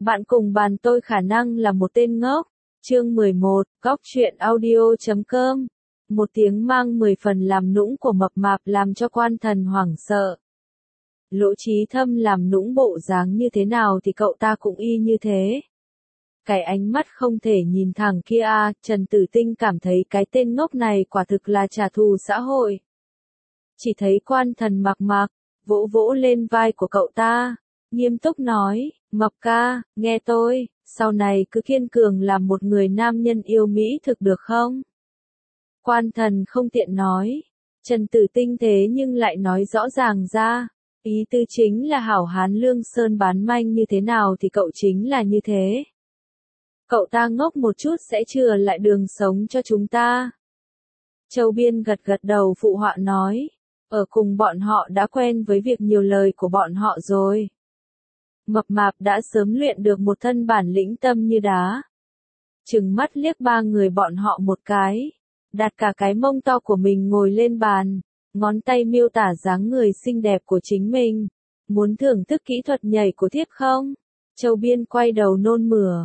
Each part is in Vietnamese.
Bạn cùng bàn tôi khả năng là một tên ngốc. Chương 11, Góc truyện audio.com. Một tiếng mang 10 phần làm nũng của mập mạp làm cho Quan Thần hoảng sợ. Lỗ Chí Thâm làm nũng bộ dáng như thế nào thì cậu ta cũng y như thế. Cái ánh mắt không thể nhìn thẳng kia Trần Tử Tinh cảm thấy cái tên ngốc này quả thực là trả thù xã hội. Chỉ thấy Quan Thần mặc vỗ vỗ lên vai của cậu ta, nghiêm túc nói, Mập ca, nghe tôi, sau này cứ kiên cường làm một người nam nhân yêu Mỹ thực được không? Quan Thần không tiện nói, Trần Tử Tinh thế nhưng lại nói rõ ràng ra, ý tư chính là hảo hán lương sơn bán manh như thế nào thì cậu chính là như thế. Cậu ta ngốc một chút sẽ chừa lại đường sống cho chúng ta. Châu Biên gật gật đầu phụ họa nói, ở cùng bọn họ đã quen với việc nhiều lời của bọn họ rồi. Mập mạp đã sớm luyện được một thân bản lĩnh tâm như đá. Trừng mắt liếc ba người bọn họ một cái, đặt cả cái mông to của mình ngồi lên bàn, ngón tay miêu tả dáng người xinh đẹp của chính mình. Muốn thưởng thức kỹ thuật nhảy của thiếp không? Châu Biên quay đầu nôn mửa.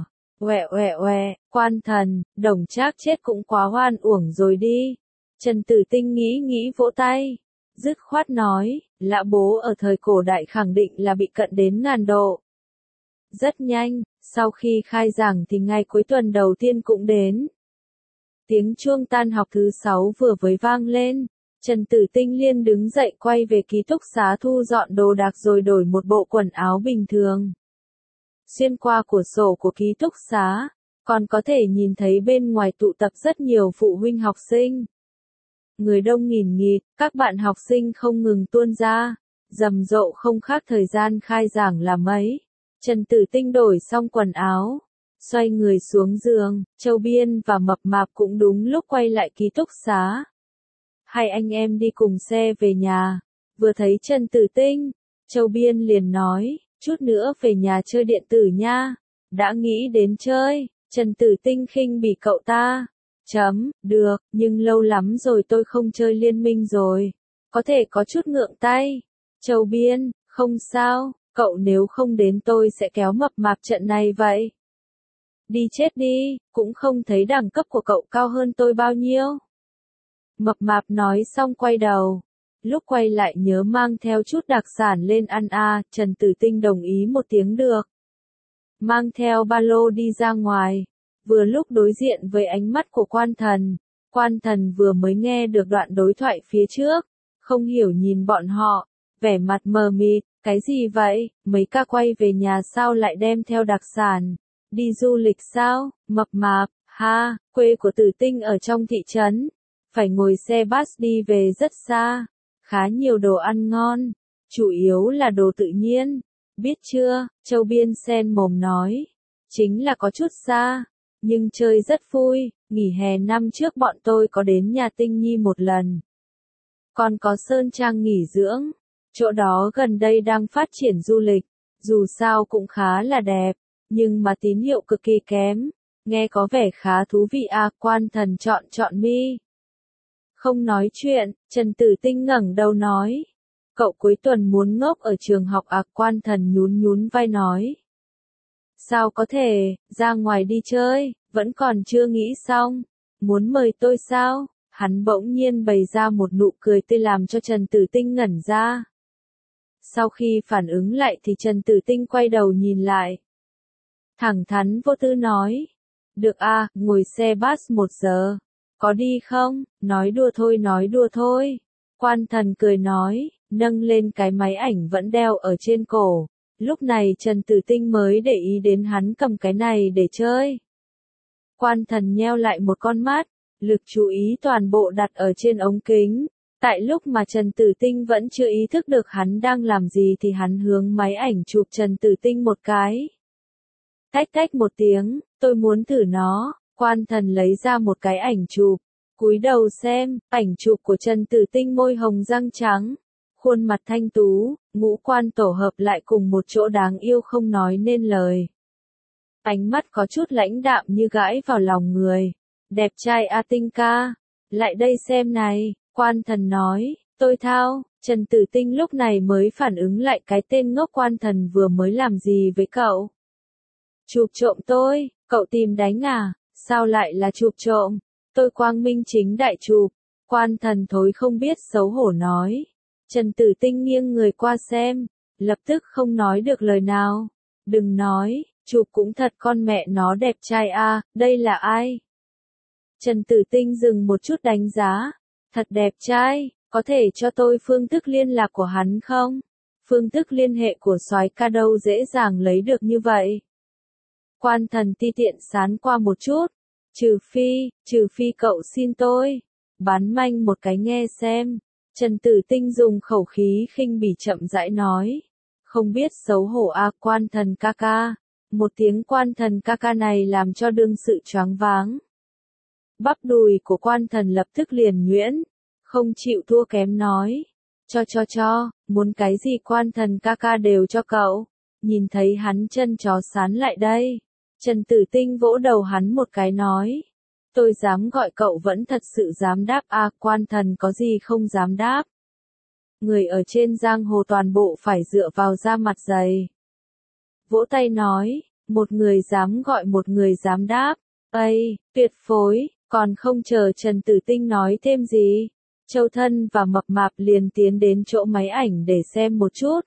Oẹ, Quan Thần, Đồng Trác chết cũng quá hoan uổng rồi đi. Trần Tử Tinh nghĩ vỗ tay, dứt khoát nói, lã bố ở thời cổ đại khẳng định là bị cận đến ngàn độ. Rất nhanh, sau khi khai giảng thì ngày cuối tuần đầu tiên cũng đến. Tiếng chuông tan học thứ 6 vừa mới vang lên, Trần Tử Tinh liền đứng dậy quay về ký túc xá thu dọn đồ đạc rồi đổi một bộ quần áo bình thường. Xuyên qua cửa sổ của ký túc xá, còn có thể nhìn thấy bên ngoài tụ tập rất nhiều phụ huynh học sinh. Người đông nghìn nghịt, các bạn học sinh không ngừng tuôn ra, rầm rộ không khác thời gian khai giảng là mấy. Trần Tử Tinh đổi xong quần áo, xoay người xuống giường, Châu Biên và Mập Mạp cũng đúng lúc quay lại ký túc xá. Hai anh em đi cùng xe về nhà, vừa thấy Trần Tử Tinh, Châu Biên liền nói, chút nữa về nhà chơi điện tử nha. Đã nghĩ đến chơi, Trần Tử Tinh khinh bỉ cậu ta. Được, nhưng lâu lắm rồi tôi không chơi liên minh rồi. Có thể có chút ngượng tay. Châu Biên, không sao, cậu nếu không đến tôi sẽ kéo Mập Mạp trận này vậy. Đi chết đi, cũng không thấy đẳng cấp của cậu cao hơn tôi bao nhiêu. Mập Mạp nói xong quay đầu. Lúc quay lại nhớ mang theo chút đặc sản lên ăn Trần Tử Tinh đồng ý một tiếng được. Mang theo ba lô đi ra ngoài. Vừa lúc đối diện với ánh mắt của Quan Thần vừa mới nghe được đoạn đối thoại phía trước, không hiểu nhìn bọn họ, vẻ mặt mờ mịt, cái gì vậy, mấy ca quay về nhà sao lại đem theo đặc sản, đi du lịch sao, Mập Mạp, quê của Tử Tinh ở trong thị trấn, phải ngồi xe bus đi về rất xa, khá nhiều đồ ăn ngon, chủ yếu là đồ tự nhiên, biết chưa, Châu Biên sen mồm nói, chính là có chút xa. Nhưng chơi rất vui, nghỉ hè năm trước bọn tôi có đến nhà Tinh Nhi một lần. Còn có Sơn Trang nghỉ dưỡng, chỗ đó gần đây đang phát triển du lịch, dù sao cũng khá là đẹp, nhưng mà tín hiệu cực kỳ kém, nghe có vẻ khá thú vị Quan Thần chọn mi. Không nói chuyện, Trần Tử Tinh ngẩng đầu nói, cậu cuối tuần muốn ngốc ở trường học Quan Thần nhún vai nói. Sao có thể, ra ngoài đi chơi, vẫn còn chưa nghĩ xong, muốn mời tôi sao? Hắn bỗng nhiên bày ra một nụ cười tươi làm cho Trần Tử Tinh ngẩn ra. Sau khi phản ứng lại thì Trần Tử Tinh quay đầu nhìn lại. Thẳng thắn vô tư nói, được ngồi xe bus 1 giờ, có đi không? Nói đùa thôi. Quan Thần cười nói, nâng lên cái máy ảnh vẫn đeo ở trên cổ. Lúc này Trần Tử Tinh mới để ý đến hắn cầm cái này để chơi. Quan Thần nheo lại một con mắt, lực chú ý toàn bộ đặt ở trên ống kính. Tại lúc mà Trần Tử Tinh vẫn chưa ý thức được hắn đang làm gì thì hắn hướng máy ảnh chụp Trần Tử Tinh một cái. Tách một tiếng, tôi muốn thử nó. Quan Thần lấy ra một cái ảnh chụp, cúi đầu xem, ảnh chụp của Trần Tử Tinh môi hồng răng trắng. Khuôn mặt thanh tú, ngũ quan tổ hợp lại cùng một chỗ đáng yêu không nói nên lời. Ánh mắt có chút lãnh đạm như gãi vào lòng người. Đẹp trai Tinh ca. Lại đây xem này, Quan Thần nói, tôi thao. Trần Tử Tinh lúc này mới phản ứng lại cái tên ngốc Quan Thần vừa mới làm gì với cậu. Chụp trộm tôi, cậu tìm đánh à, sao lại là chụp trộm, tôi quang minh chính đại chụp, quan thần thối không biết xấu hổ nói. Trần Tử Tinh nghiêng người qua xem, lập tức không nói được lời nào. Đừng nói, chụp cũng thật con mẹ nó đẹp trai a, đây là ai? Trần Tử Tinh dừng một chút đánh giá, thật đẹp trai, có thể cho tôi phương thức liên lạc của hắn không? Phương thức liên hệ của soái ca đâu dễ dàng lấy được như vậy. Quan thần ti tiện sán qua một chút, trừ phi cậu xin tôi, bán manh một cái nghe xem. Trần Tử Tinh dùng khẩu khí khinh bỉ chậm rãi nói, không biết xấu hổ a, quan thần ca ca. Một tiếng quan thần ca ca này làm cho đương sự choáng váng. Bắp đùi của quan thần lập tức liền nhuyễn, không chịu thua kém nói, cho, muốn cái gì quan thần ca ca đều cho cậu. Nhìn thấy hắn chân chó sán lại đây, Trần Tử Tinh vỗ đầu hắn một cái nói, tôi dám gọi cậu vẫn thật sự dám đáp a, quan thần có gì không dám đáp. Người ở trên giang hồ toàn bộ phải dựa vào da mặt dày. Vỗ tay nói, một người dám gọi một người dám đáp, ây, tuyệt phối, còn không chờ Trần Tử Tinh nói thêm gì. Châu Thân và Mập Mạp liền tiến đến chỗ máy ảnh để xem một chút.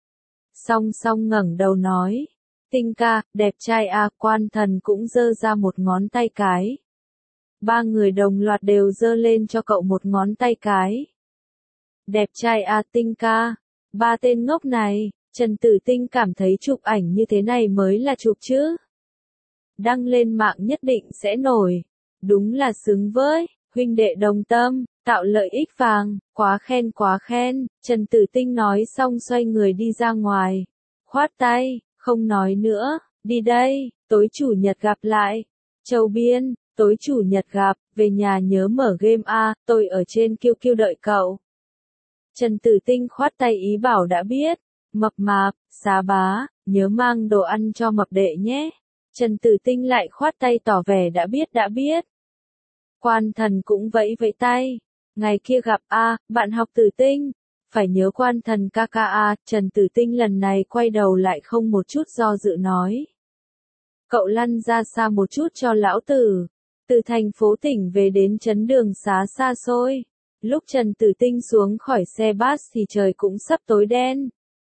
Song song ngẩng đầu nói, Tinh ca, đẹp trai a, quan thần cũng giơ ra một ngón tay cái. Ba người đồng loạt đều giơ lên cho cậu một ngón tay cái. Đẹp trai a Tinh ca, ba tên ngốc này, Trần Tử Tinh cảm thấy chụp ảnh như thế này mới là chụp chứ. Đăng lên mạng nhất định sẽ nổi, đúng là xứng với, huynh đệ đồng tâm, tạo lợi ích vàng, quá khen, Trần Tử Tinh nói xong xoay người đi ra ngoài, khoát tay, không nói nữa, đi đây, tối chủ nhật gặp lại, Châu Biên, tối chủ nhật gặp, về nhà nhớ mở game a, tôi ở trên QQ đợi cậu. Trần Tử Tinh khoát tay ý bảo đã biết, Mập Mạp, Xá Bá, nhớ mang đồ ăn cho mập đệ nhé. Trần Tử Tinh lại khoát tay tỏ vẻ đã biết. Quan thần cũng vẫy vẫy tay, ngày kia gặp a, bạn học Tử Tinh, phải nhớ quan thần ca ca a. Trần Tử Tinh lần này quay đầu lại không một chút do dự nói. Cậu lăn ra xa một chút cho lão tử, từ thành phố tỉnh về đến trấn Đường Xá xa xôi. Lúc Trần Tử Tinh xuống khỏi xe bus thì trời cũng sắp tối đen.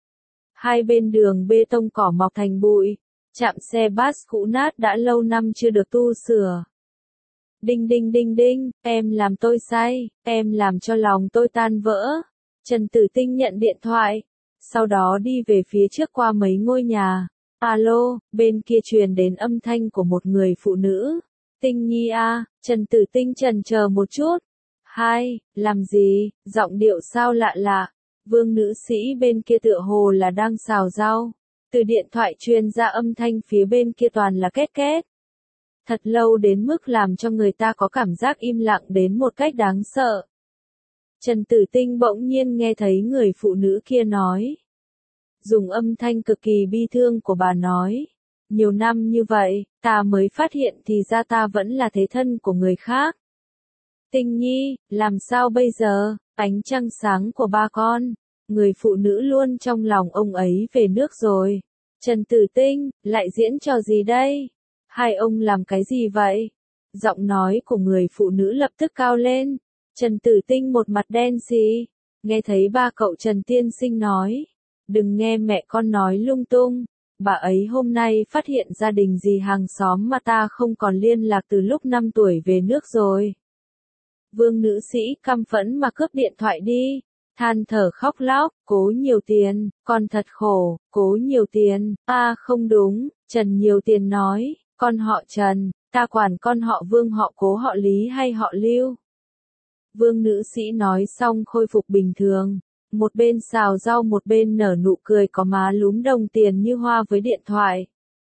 Hai bên đường bê tông cỏ mọc thành bụi, trạm xe bus cũ nát đã lâu năm chưa được tu sửa. Đinh đinh đinh đinh, em làm tôi say, em làm cho lòng tôi tan vỡ. Trần Tử Tinh nhận điện thoại, sau đó đi về phía trước qua mấy ngôi nhà. Alo, bên kia truyền đến âm thanh của một người phụ nữ. Tinh Nhi a, Trần Tử Tinh chần chờ một chút. Hai, làm gì, giọng điệu sao lạ lạ. Vương nữ sĩ bên kia tựa hồ là đang xào rau. Từ điện thoại truyền ra âm thanh phía bên kia toàn là két két. Thật lâu đến mức làm cho người ta có cảm giác im lặng đến một cách đáng sợ. Trần Tử Tinh bỗng nhiên nghe thấy người phụ nữ kia nói. Dùng âm thanh cực kỳ bi thương của bà nói. Nhiều năm như vậy, ta mới phát hiện thì ra ta vẫn là thế thân của người khác. Tinh Nhi, làm sao bây giờ, ánh trăng sáng của ba con, người phụ nữ luôn trong lòng ông ấy về nước rồi. Trần Tử Tinh, lại diễn trò gì đây? Hai ông làm cái gì vậy? Giọng nói của người phụ nữ lập tức cao lên. Trần Tử Tinh một mặt đen xì, nghe thấy ba cậu Trần tiên sinh nói. Đừng nghe mẹ con nói lung tung, bà ấy hôm nay phát hiện gia đình gì hàng xóm mà ta không còn liên lạc từ lúc 5 tuổi về nước rồi. Vương nữ sĩ căm phẫn mà cướp điện thoại đi, than thở khóc lóc, cố nhiều tiền, con thật khổ, cố nhiều tiền, không đúng, Trần nhiều tiền nói, con họ Trần, ta quản con họ Vương họ Cố họ Lý hay họ Lưu. Vương nữ sĩ nói xong khôi phục bình thường, một bên xào rau một bên nở nụ cười có má lúm đồng tiền như hoa với điện thoại.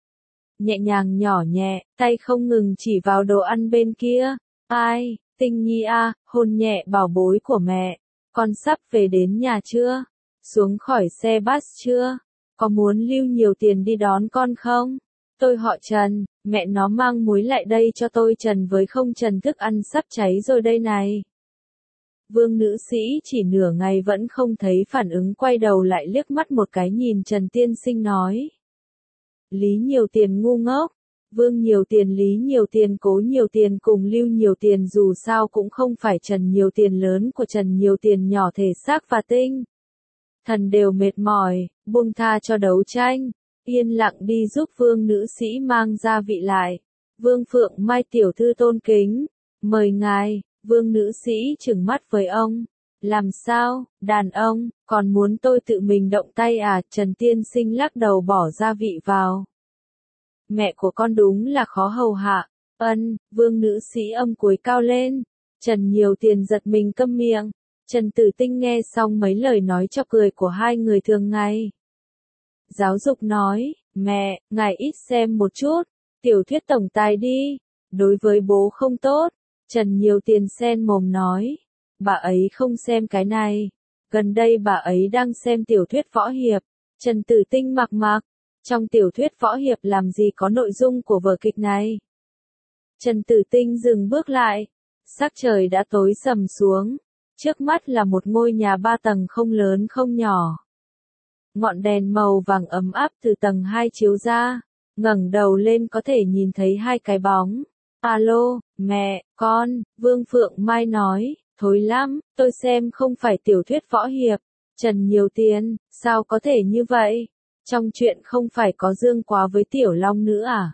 Nhẹ nhàng nhỏ nhẹ, tay không ngừng chỉ vào đồ ăn bên kia, ai? Tinh Nhi a, hôn nhẹ bảo bối của mẹ, con sắp về đến nhà chưa? Xuống khỏi xe bus chưa? Có muốn lưu nhiều tiền đi đón con không? Tôi họ Trần, mẹ nó mang muối lại đây cho tôi Trần với không Trần thức ăn sắp cháy rồi đây này. Vương nữ sĩ chỉ nửa ngày vẫn không thấy phản ứng quay đầu lại liếc mắt một cái nhìn Trần tiên sinh nói. Lý nhiều tiền ngu ngốc. Vương nhiều tiền, Lý nhiều tiền, Cố nhiều tiền cùng Lưu nhiều tiền dù sao cũng không phải Trần nhiều tiền lớn của Trần nhiều tiền nhỏ thể xác và tinh thần đều mệt mỏi, buông tha cho đấu tranh, yên lặng đi giúp Vương nữ sĩ mang gia vị lại. Vương Phượng Mai tiểu thư tôn kính, mời ngài. Vương nữ sĩ trừng mắt với ông. Làm sao, đàn ông, còn muốn tôi tự mình động tay à? Trần tiên sinh lắc đầu bỏ gia vị vào. Mẹ của con đúng là khó hầu hạ. Vương nữ sĩ âm cúi cao lên. Trần nhiều tiền giật mình câm miệng. Trần Tử Tinh nghe xong mấy lời nói chọc cười của hai người thường ngày. Giáo dục nói, mẹ, ngài ít xem một chút, tiểu thuyết tổng tài đi, đối với bố không tốt. Trần nhiều tiền sen mồm nói, bà ấy không xem cái này, gần đây bà ấy đang xem tiểu thuyết võ hiệp. Trần Tử Tinh mặc mặc, trong tiểu thuyết võ hiệp làm gì có nội dung của vở kịch này. Trần Tử Tinh dừng bước lại, sắc trời đã tối sầm xuống, trước mắt là một ngôi nhà 3 tầng không lớn không nhỏ. Ngọn đèn màu vàng ấm áp từ tầng 2 chiếu ra, ngẩng đầu lên có thể nhìn thấy hai cái bóng. Alo, mẹ, con, Vương Phượng Mai nói, thối lắm, tôi xem không phải tiểu thuyết võ hiệp. Trần nhiều tiền, sao có thể như vậy? Trong chuyện không phải có Dương Quá với Tiểu Long nữa à?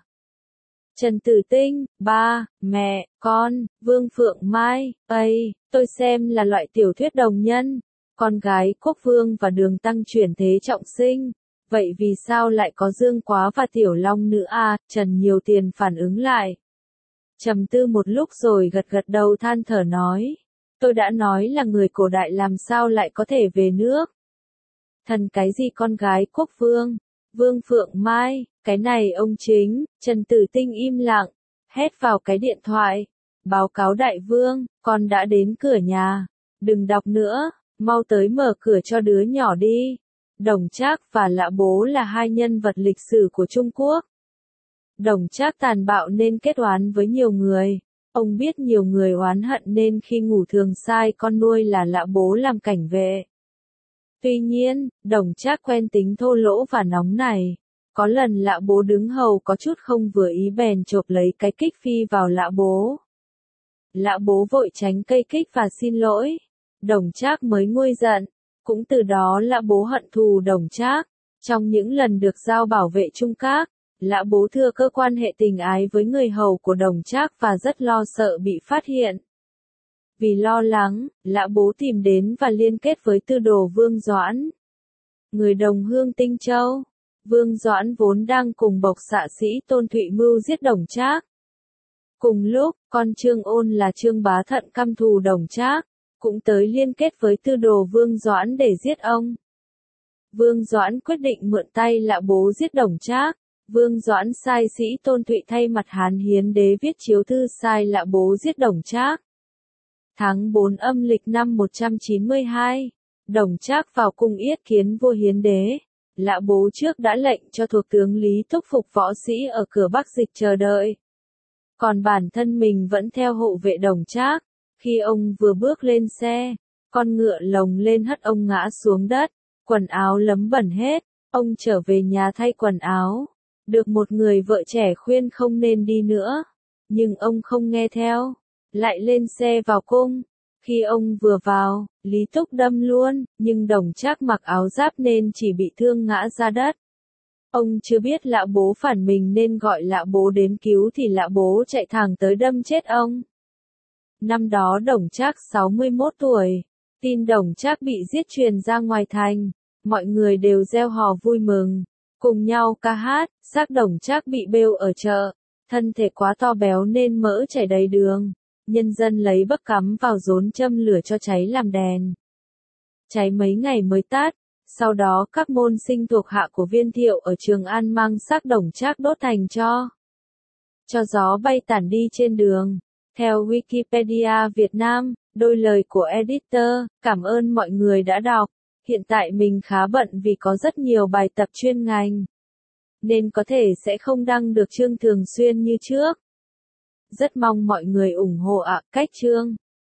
Trần Tử Tinh, ba, mẹ, con, Vương Phượng Mai, tôi xem là loại tiểu thuyết đồng nhân. Con gái Quốc Vương và Đường Tăng chuyển thế trọng sinh. Vậy vì sao lại có Dương Quá và Tiểu Long nữa à? Trần nhiều tiền phản ứng lại. Trầm tư một lúc rồi gật gật đầu than thở nói. Tôi đã nói là người cổ đại làm sao lại có thể về nước. Thần cái gì con gái Quốc Vương? Vương Phượng Mai, cái này ông chính. Trần Tử Tinh im lặng, hét vào cái điện thoại. Báo cáo đại vương, con đã đến cửa nhà. Đừng đọc nữa, mau tới mở cửa cho đứa nhỏ đi. Đồng Trác và Lã Bố là hai nhân vật lịch sử của Trung Quốc. Đồng Trác tàn bạo nên kết oán với nhiều người. Ông biết nhiều người oán hận nên khi ngủ thường sai con nuôi là Lã Bố làm cảnh vệ. Tuy nhiên, Đồng Trác quen tính thô lỗ và nóng này. Có lần Lã Bố đứng hầu có chút không vừa ý bèn chộp lấy cái kích phi vào Lã Bố. Lã Bố vội tránh cây kích và xin lỗi. Đồng Trác mới nguôi giận. Cũng từ đó Lã Bố hận thù Đồng Trác. Trong những lần được giao bảo vệ Trung Các, Lã Bố thừa cơ quan hệ tình ái với người hầu của Đồng Trác và rất lo sợ bị phát hiện. Vì lo lắng, Lã Bố tìm đến và liên kết với tư đồ Vương Doãn, người đồng hương Tinh Châu. Vương Doãn vốn đang cùng bộc xạ sĩ Tôn Thụy mưu giết Đồng Trác. Cùng lúc, con Trương Ôn là Trương Bá Thận căm thù Đồng Trác, cũng tới liên kết với tư đồ Vương Doãn để giết ông. Vương Doãn quyết định mượn tay Lã Bố giết Đồng Trác. Vương Doãn sai sĩ Tôn Thụy thay mặt Hán Hiến Đế viết chiếu thư sai Lã Bố giết Đồng Trác. Tháng 4 âm lịch năm 192, Đồng Trác vào cung yết kiến vua Hiến Đế. Lã Bố trước đã lệnh cho thuộc tướng Lý thúc phục võ sĩ ở cửa Bắc Dịch chờ đợi. Còn bản thân mình vẫn theo hộ vệ Đồng Trác. Khi ông vừa bước lên xe, con ngựa lồng lên hất ông ngã xuống đất, quần áo lấm bẩn hết. Ông trở về nhà thay quần áo. Được một người vợ trẻ khuyên không nên đi nữa. Nhưng ông không nghe theo. Lại lên xe vào cung. Khi ông vừa vào, Lý Túc đâm luôn, nhưng Đồng Trác mặc áo giáp nên chỉ bị thương ngã ra đất. Ông chưa biết Lã Bố phản mình nên gọi Lã Bố đến cứu thì Lã Bố chạy thẳng tới đâm chết ông. Năm đó Đồng Trác 61 tuổi. Tin Đồng Trác bị giết truyền ra ngoài thành. Mọi người đều reo hò vui mừng. Cùng nhau ca hát, xác Đồng Trác bị bêu ở chợ. Thân thể quá to béo nên mỡ chảy đầy đường. Nhân dân lấy bấc cắm vào rốn châm lửa cho cháy làm đèn. Cháy mấy ngày mới tắt. Sau đó các môn sinh thuộc hạ của Viên Thiệu ở Trường An mang xác Đồng Trác đốt thành cho gió bay tản đi trên đường. Theo Wikipedia Việt Nam, đôi lời của editor, cảm ơn mọi người đã đọc. Hiện tại mình khá bận vì có rất nhiều bài tập chuyên ngành, nên có thể sẽ không đăng được chương thường xuyên như trước. Rất mong mọi người ủng hộ ạ. Cách chương